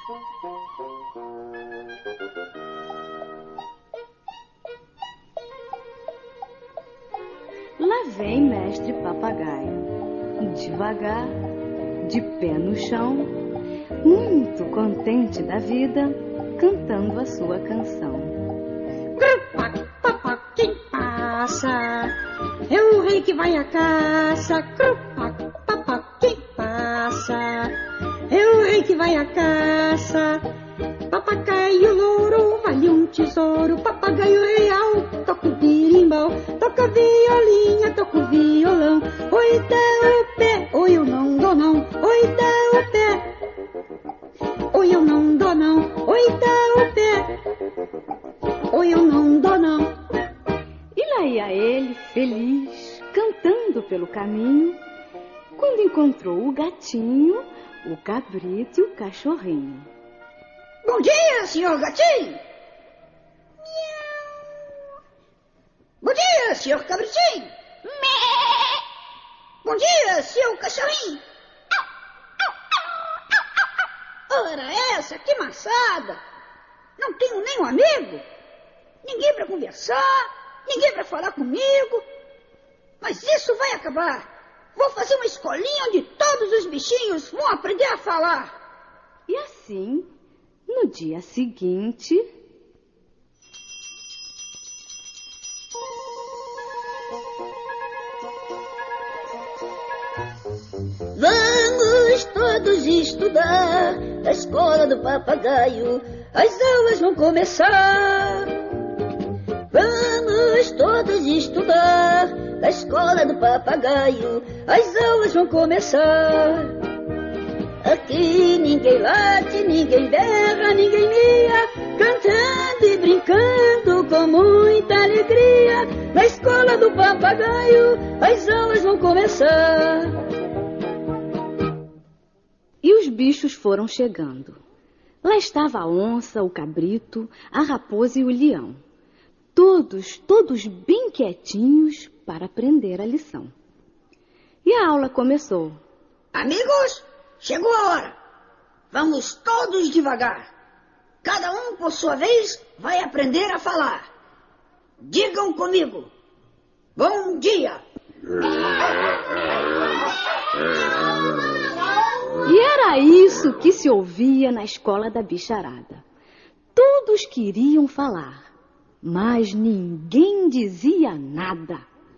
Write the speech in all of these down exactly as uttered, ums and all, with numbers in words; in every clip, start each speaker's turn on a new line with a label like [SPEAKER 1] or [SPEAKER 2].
[SPEAKER 1] Lá vem mestre papagaio, devagar, de pé no chão, muito contente da vida, cantando a sua canção.
[SPEAKER 2] Crupac, papac, quem passa? É o rei que vai à caça. Crupac, papac, quem passa? É o rei que vai à caça. Papagaio louro, vale um tesouro. Papagaio real, toca o birimbau, toca violinha, toca o violão. Oi, dá o pé, oi, eu não dou não. Oi, dá o pé, oi, eu não dou não. Oi, dá o pé, oi, eu não dou não.
[SPEAKER 1] E lá ia ele, feliz, cantando pelo caminho, quando encontrou o gatinho, o cabrito e o cachorrinho.
[SPEAKER 2] Bom dia, senhor gatinho. Bom dia, senhor cabritinho. Bom dia, seu cachorrinho. Ora essa, que maçada. Não tenho nenhum amigo. Ninguém para conversar, ninguém para falar comigo. Mas isso vai acabar. Vou fazer uma escolinha onde todos os bichinhos vão aprender a falar.
[SPEAKER 1] E assim, no dia seguinte...
[SPEAKER 3] Vamos todos estudar na escola do papagaio, as aulas vão começar. Vamos todos estudar na escola do papagaio, as aulas vão começar. Aqui ninguém late, ninguém berra, ninguém mia, cantando e brincando com muita alegria. Na escola do papagaio, as aulas vão começar.
[SPEAKER 1] E os bichos foram chegando. Lá estava a onça, o cabrito, a raposa e o leão. Todos, todos bem quietinhos para aprender a lição. E a aula começou.
[SPEAKER 2] Amigos, chegou a hora. Vamos todos devagar. Cada um, por sua vez, vai aprender a falar. Digam comigo. Bom dia.
[SPEAKER 1] E era isso que se ouvia na escola da bicharada. Todos queriam falar, mas ninguém dizia nada.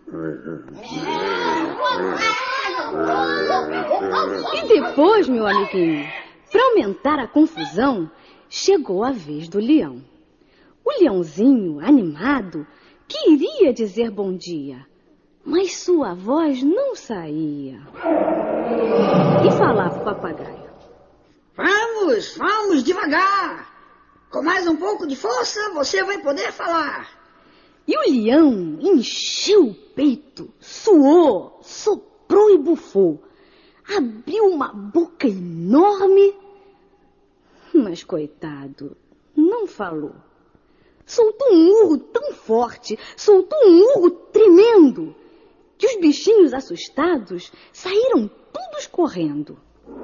[SPEAKER 1] E depois, meu amiguinho, para aumentar a confusão, chegou a vez do leão. O leãozinho, animado, queria dizer bom dia, mas sua voz não saía. E falava o papagaio.
[SPEAKER 2] Vamos, vamos devagar. Com mais um pouco de força, você vai poder falar.
[SPEAKER 1] E o leão encheu o peito, suou, soprou e bufou. Abriu uma boca enorme, mas coitado, não falou. Soltou um urro tão forte, soltou um urro tremendo, que os bichinhos assustados saíram todos correndo.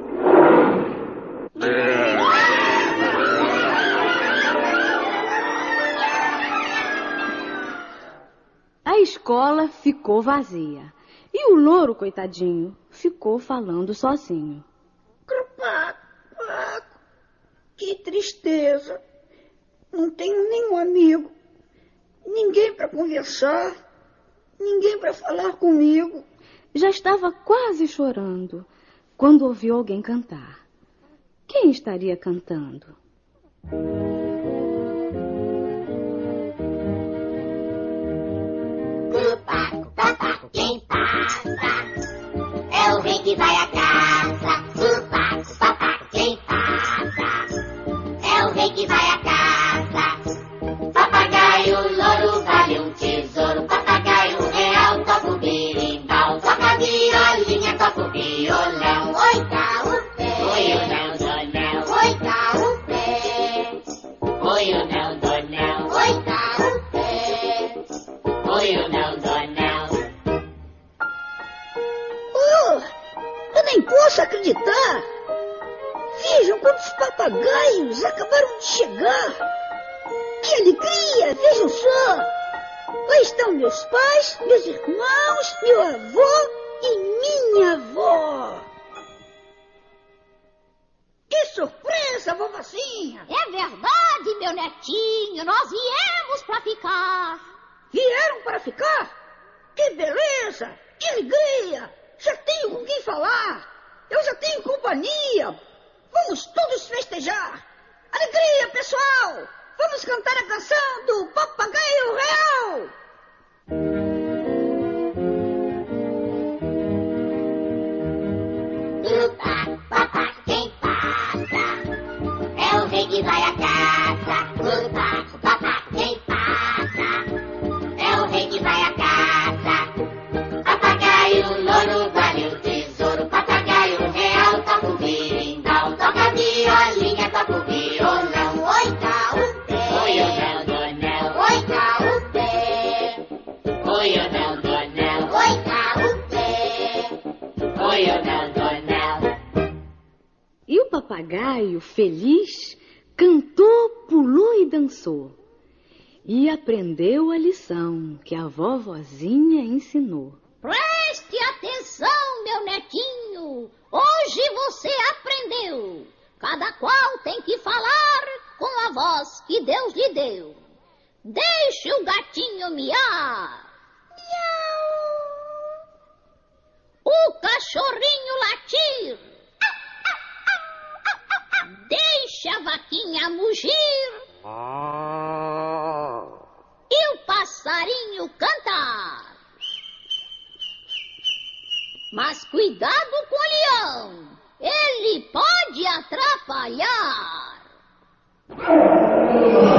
[SPEAKER 1] A escola ficou vazia e o louro, coitadinho, ficou falando sozinho.
[SPEAKER 2] Crupaco, Paco, que tristeza. Não tenho nenhum amigo, ninguém para conversar, ninguém para falar comigo.
[SPEAKER 1] Já estava quase chorando quando ouviu alguém cantar. Quem estaria cantando?
[SPEAKER 4] Cupaco, papaco, quem passa? É o rei que vai à caça. Cupaco, papaco, quem passa? É o rei que vai à caça. Papagaio, louro, vale um tesouro. Papagaio real, toca o birimbau. Toca a violinha, toca o violão. Oi, dá o pé. Oi, eu não dou não. Oi, dá o pé. Oi, eu não dou não. Oi, dá o pé. Oi, eu não dou não.
[SPEAKER 2] Oh, eu nem
[SPEAKER 3] Vejam quantos papagaios acabaram de chegar. Que alegria, vejam só. Lá estão meus pais, meus irmãos, meu avô e minha avó. Que surpresa, vovozinha.
[SPEAKER 4] É verdade, meu netinho, nós viemos pra ficar.
[SPEAKER 3] Vieram para ficar? Que beleza, que alegria. Já tenho com quem falar. Eu já tenho companhia. Vamos todos festejar. Alegria, pessoal. Vamos cantar a canção do Papagaio Real.
[SPEAKER 4] Tupa, papá, quem passa? É o rei que vai à caça. Tupa, papá, quem passa? É o rei que vai à caça. Papagaio, louro, vale o tesouro. Papagaio real, toca o berimbau. Toca a violinha, toca o violão. Oi, cá o pé. Oi, o Nel, Donel. Oi, cá o pé. Oi, o Nel, Donel. Oi, cá o pé. Oi, o Nel, Donel.
[SPEAKER 1] E o papagaio, feliz, cantou, pulou e dançou. E aprendeu a lição que a vovozinha ensinou.
[SPEAKER 4] Preste atenção, meu netinho. Hoje você aprendeu. Cada qual tem que falar com a voz que Deus lhe deu. Deixe o gatinho miar. Miau. O cachorrinho latir. Deixe a vaquinha mugir. E o passarinho cantar. Mas cuidado com o leão, ele pode atrapalhar.